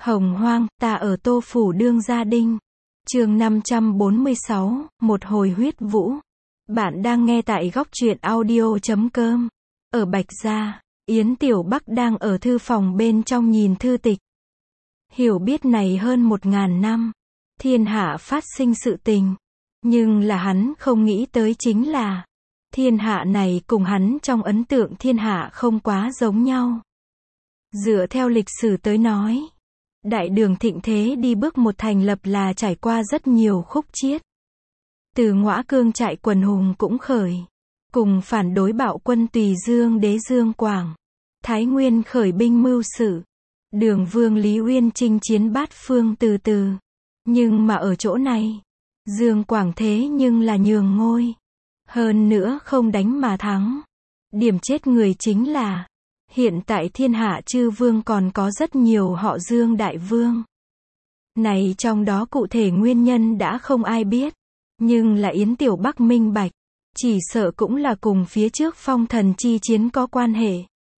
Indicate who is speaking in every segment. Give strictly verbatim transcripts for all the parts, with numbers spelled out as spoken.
Speaker 1: Hồng hoang, ta ở Tô Phủ đương gia đinh. Chương năm trăm bốn mươi sáu, một hồi huyết vũ. Bạn đang nghe tại góc truyện audio chấm com. Ở Bạch Gia, Yến Tiểu Bắc đang ở thư phòng bên trong nhìn thư tịch. Hiểu biết này hơn một ngàn năm, thiên hạ phát sinh sự tình. Nhưng là hắn không nghĩ tới chính là, thiên hạ này cùng hắn trong ấn tượng thiên hạ không quá giống nhau. Dựa theo lịch sử tới nói, đại đường thịnh thế đi bước một thành lập là trải qua rất nhiều khúc chiết. Từ Ngõa Cương trại quần hùng cũng khởi, cùng phản đối bạo quân Tùy Dương đế Dương Quảng. Thái Nguyên khởi binh mưu sự, Đường Vương Lý Uyên chinh chiến bát phương từ từ. Nhưng mà ở chỗ này, Dương Quảng thế nhưng là nhường ngôi. Hơn nữa không đánh mà thắng. Điểm chết người chính là, hiện tại thiên hạ chư vương còn có rất nhiều họ Dương đại vương. Này trong đó cụ thể nguyên nhân đã không ai biết. Nhưng là Yến Tiểu Bắc minh bạch, chỉ sợ cũng là cùng phía trước phong thần chi chiến có quan hệ.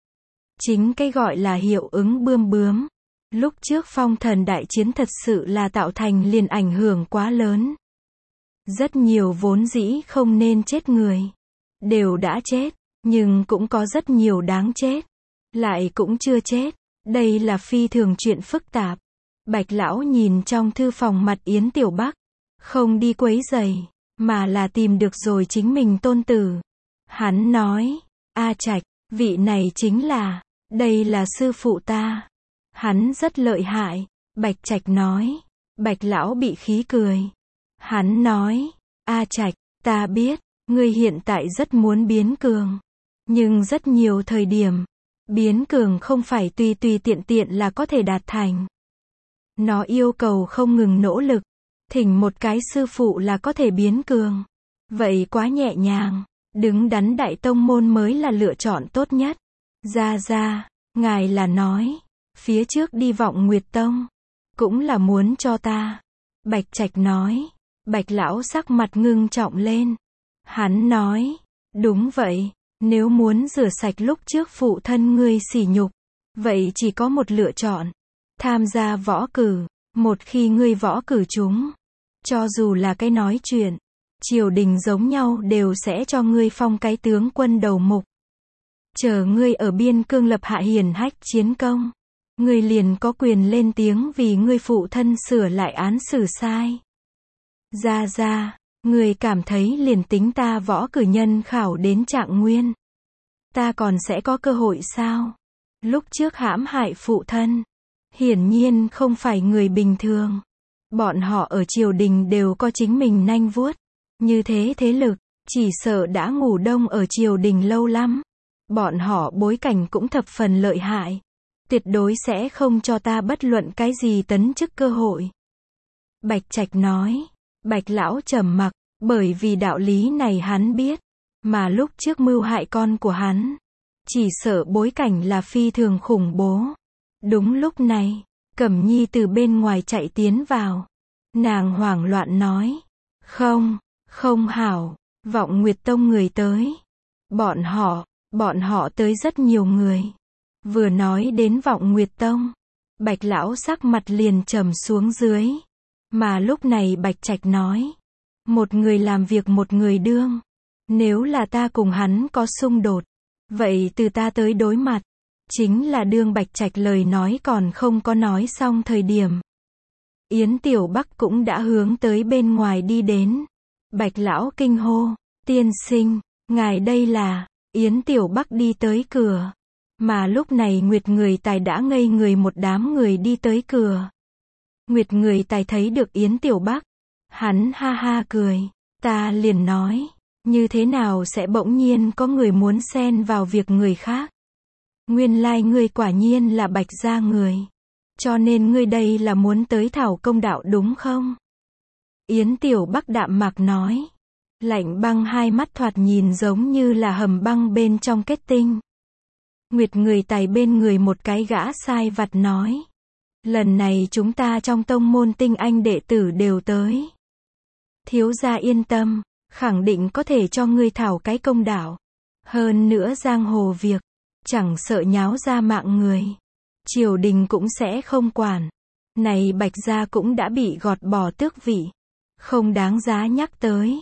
Speaker 1: Chính cái gọi là hiệu ứng bươm bướm. Lúc trước phong thần đại chiến thật sự là tạo thành liền ảnh hưởng quá lớn. Rất nhiều vốn dĩ không nên chết người, đều đã chết, nhưng cũng có rất nhiều đáng chết, lại cũng chưa chết. Đây là phi thường chuyện phức tạp. Bạch lão nhìn trong thư phòng mặt Yến Tiểu Bắc, không đi quấy rầy, mà là tìm được rồi chính mình tôn tử. Hắn nói, A Trạch, vị này chính là, đây là sư phụ ta. Hắn rất lợi hại. Bạch Trạch nói. Bạch lão bị khí cười. Hắn nói, A Trạch, ta biết, ngươi hiện tại rất muốn biến cường. Nhưng rất nhiều thời điểm, biến cường không phải tùy tùy tiện tiện là có thể đạt thành. Nó yêu cầu không ngừng nỗ lực. Thỉnh một cái sư phụ là có thể biến cường. Vậy quá nhẹ nhàng, đứng đắn đại tông môn mới là lựa chọn tốt nhất. Ra ra, ngài là nói, phía trước đi Vọng Nguyệt Tông, cũng là muốn cho ta. Bạch Trạch nói. Bạch lão sắc mặt ngưng trọng lên. Hắn nói, đúng vậy, nếu muốn rửa sạch lúc trước phụ thân ngươi sỉ nhục, vậy chỉ có một lựa chọn, tham gia võ cử. Một khi ngươi võ cử chúng, cho dù là cái nói chuyện, triều đình giống nhau đều sẽ cho ngươi phong cái tướng quân đầu mục. Chờ ngươi ở biên cương lập hạ hiển hách chiến công, ngươi liền có quyền lên tiếng vì ngươi phụ thân sửa lại án xử sai. Ra ra, ngươi cảm thấy liền tính ta võ cử nhân khảo đến trạng nguyên, ta còn sẽ có cơ hội sao? Lúc trước hãm hại phụ thân, hiển nhiên không phải người bình thường. Bọn họ ở triều đình đều có chính mình nanh vuốt. Như thế thế lực, chỉ sợ đã ngủ đông ở triều đình lâu lắm. Bọn họ bối cảnh cũng thập phần lợi hại. Tuyệt đối sẽ không cho ta bất luận cái gì tấn chức cơ hội. Bạch Trạch nói. Bạch lão trầm mặc, bởi vì đạo lý này hắn biết. Mà lúc trước mưu hại con của hắn, chỉ sợ bối cảnh là phi thường khủng bố. Đúng lúc này, Cẩm Nhi từ bên ngoài chạy tiến vào. Nàng hoảng loạn nói. Không, không hảo, Vọng Nguyệt Tông người tới. Bọn họ, bọn họ tới rất nhiều người. Vừa nói đến Vọng Nguyệt Tông, Bạch lão sắc mặt liền trầm xuống dưới. Mà lúc này Bạch Trạch nói. Một người làm việc một người đương. Nếu là ta cùng hắn có xung đột, vậy từ ta tới đối mặt. Chính là đương Bạch Trạch lời nói còn không có nói xong thời điểm. Yến Tiểu Bắc cũng đã hướng tới bên ngoài đi đến. Bạch lão kinh hô. Tiên sinh, ngài đây là. Yến Tiểu Bắc đi tới cửa. Mà lúc này Nguyệt Người Tài đã ngây người một đám người đi tới cửa. Nguyệt Người Tài thấy được Yến Tiểu Bắc. Hắn ha ha cười. Ta liền nói, như thế nào sẽ bỗng nhiên có người muốn xen vào việc người khác. Nguyên lai ngươi quả nhiên là Bạch gia người. Cho nên ngươi đây là muốn tới thảo công đạo đúng không? Yến Tiểu Bắc đạm mạc nói. Lạnh băng hai mắt thoạt nhìn giống như là hầm băng bên trong kết tinh. Nguyệt Người Tài bên người một cái gã sai vặt nói. Lần này chúng ta trong tông môn tinh anh đệ tử đều tới. Thiếu gia yên tâm, khẳng định có thể cho ngươi thảo cái công đạo. Hơn nữa giang hồ việc, chẳng sợ nháo ra mạng người, triều đình cũng sẽ không quản. Này Bạch gia cũng đã bị gọt bỏ tước vị. Không đáng giá nhắc tới.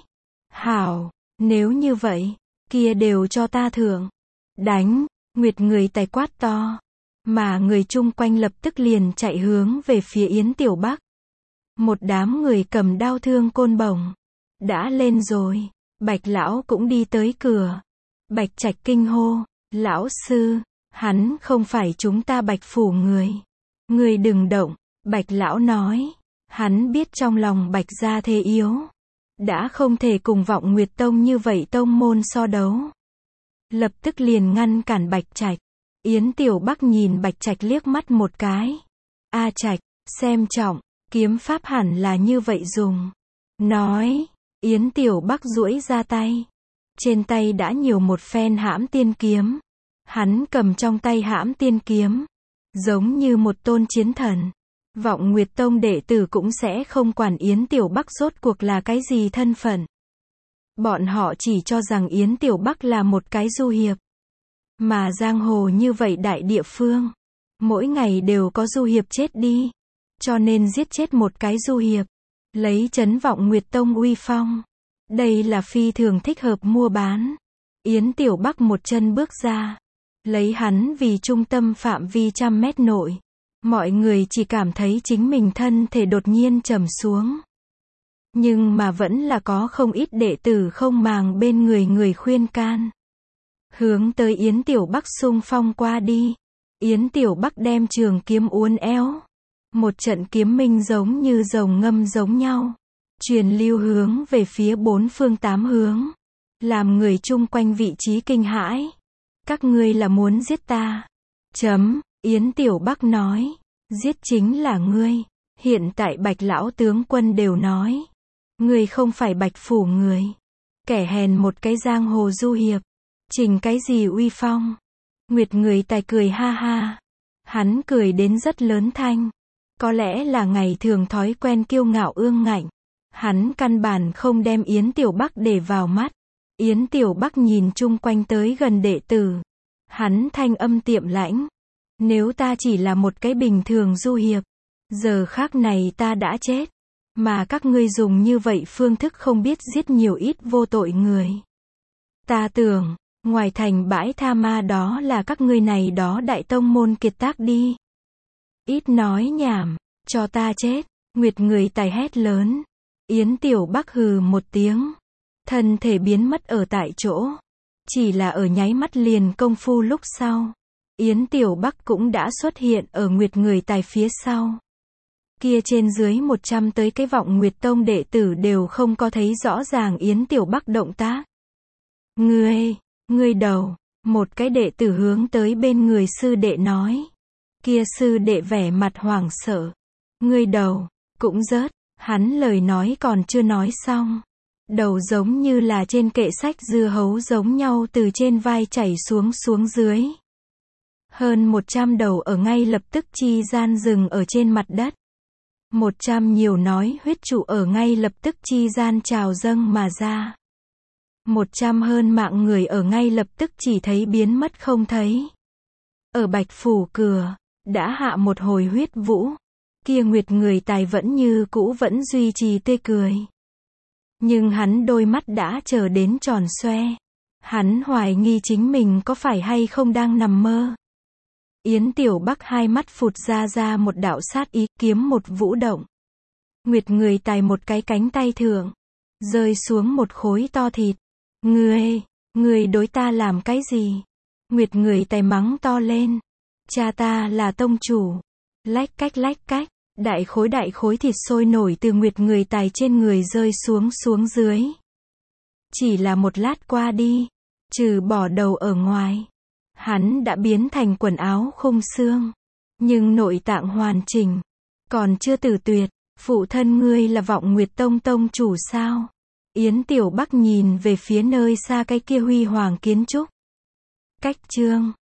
Speaker 1: Hảo, nếu như vậy, kia đều cho ta thưởng. Đánh, Nguyệt người tài quát to. Mà người chung quanh lập tức liền chạy hướng về phía Yến Tiểu Bắc. Một đám người cầm đao thương côn bổng. Đã lên rồi. Bạch lão cũng đi tới cửa. Bạch Trạch kinh hô. Lão sư, hắn không phải chúng ta Bạch phủ người. Người đừng động. Bạch lão nói. Hắn biết trong lòng Bạch gia thế yếu. Đã không thể cùng Vọng Nguyệt Tông như vậy tông môn so đấu. Lập tức liền ngăn cản Bạch Trạch. Yến Tiểu Bắc nhìn Bạch Trạch liếc mắt một cái. A Trạch, xem trọng, kiếm pháp hẳn là như vậy dùng. Nói, Yến Tiểu Bắc duỗi ra tay. Trên tay đã nhiều một phen hãm tiên kiếm. Hắn cầm trong tay hãm tiên kiếm. Giống như một tôn chiến thần. Vọng Nguyệt Tông đệ tử cũng sẽ không quản Yến Tiểu Bắc rốt cuộc là cái gì thân phận. Bọn họ chỉ cho rằng Yến Tiểu Bắc là một cái du hiệp. Mà giang hồ như vậy đại địa phương. Mỗi ngày đều có du hiệp chết đi. Cho nên giết chết một cái du hiệp. Lấy trấn Vọng Nguyệt Tông uy phong. Đây là phi thường thích hợp mua bán. Yến Tiểu Bắc một chân bước ra. Lấy hắn vì trung tâm phạm vi trăm mét nội. Mọi người chỉ cảm thấy chính mình thân thể đột nhiên trầm xuống. Nhưng mà vẫn là có không ít đệ tử không màng bên người người khuyên can. Hướng tới Yến Tiểu Bắc xung phong qua đi. Yến Tiểu Bắc đem trường kiếm uốn éo. Một trận kiếm minh giống như rồng ngâm giống nhau. Truyền lưu hướng về phía bốn phương tám hướng. Làm người chung quanh vị trí kinh hãi. Các ngươi là muốn giết ta. Chấm, Yến Tiểu Bắc nói. Giết chính là ngươi. Hiện tại Bạch lão tướng quân đều nói. Ngươi không phải Bạch phủ người. Kẻ hèn một cái giang hồ du hiệp. Trình cái gì uy phong. Nguyệt người tài cười ha ha. Hắn cười đến rất lớn thanh. Có lẽ là ngày thường thói quen kiêu ngạo ương ngạnh. Hắn căn bản không đem Yến Tiểu Bắc để vào mắt. Yến Tiểu Bắc nhìn chung quanh tới gần đệ tử. Hắn thanh âm tiệm lãnh. Nếu ta chỉ là một cái bình thường du hiệp. Giờ khác này ta đã chết. Mà các ngươi dùng như vậy phương thức không biết giết nhiều ít vô tội người. Ta tưởng, ngoài thành bãi tha ma đó là các ngươi này đó đại tông môn kiệt tác đi. Ít nói nhảm, cho ta chết. Nguyệt người tài hét lớn. Yến Tiểu Bắc hừ một tiếng. Thân thể biến mất ở tại chỗ. Chỉ là ở nháy mắt liền công phu lúc sau. Yến Tiểu Bắc cũng đã xuất hiện ở Nguyệt người tài phía sau. Kia trên dưới một trăm tới cái Vọng Nguyệt Tông đệ tử đều không có thấy rõ ràng Yến Tiểu Bắc động tác. Ngươi, ngươi đầu, một cái đệ tử hướng tới bên người sư đệ nói. Kia sư đệ vẻ mặt hoảng sợ. Ngươi đầu, cũng rớt, hắn lời nói còn chưa nói xong. Đầu giống như là trên kệ sách dưa hấu giống nhau từ trên vai chảy xuống xuống dưới. Hơn một trăm đầu ở ngay lập tức chi gian dừng ở trên mặt đất. Một trăm nhiều nói huyết trụ ở ngay lập tức chi gian trào dâng mà ra. Một trăm hơn mạng người ở ngay lập tức chỉ thấy biến mất không thấy. Ở Bạch phủ cửa, đã hạ một hồi huyết vũ. Kia Nguyệt người tài vẫn như cũ vẫn duy trì tươi cười. Nhưng hắn đôi mắt đã trở đến tròn xoe. Hắn hoài nghi chính mình có phải hay không đang nằm mơ. Yến Tiểu Bắc hai mắt phụt ra ra một đạo sát ý, kiếm một vũ động. Nguyệt người tài một cái cánh tay thượng. Rơi xuống một khối to thịt. Ngươi, ngươi đối ta làm cái gì? Nguyệt người tài mắng to lên. Cha ta là tông chủ. Lách cách lách cách. Đại khối đại khối thịt sôi nổi từ Nguyệt người tài trên người rơi xuống xuống dưới. Chỉ là một lát qua đi. Trừ bỏ đầu ở ngoài. Hắn đã biến thành quần áo khung xương. Nhưng nội tạng hoàn chỉnh. Còn chưa tử tuyệt. Phụ thân ngươi là Vọng Nguyệt Tông tông chủ sao? Yến Tiểu Bắc nhìn về phía nơi xa cái kia huy hoàng kiến trúc. Cách chương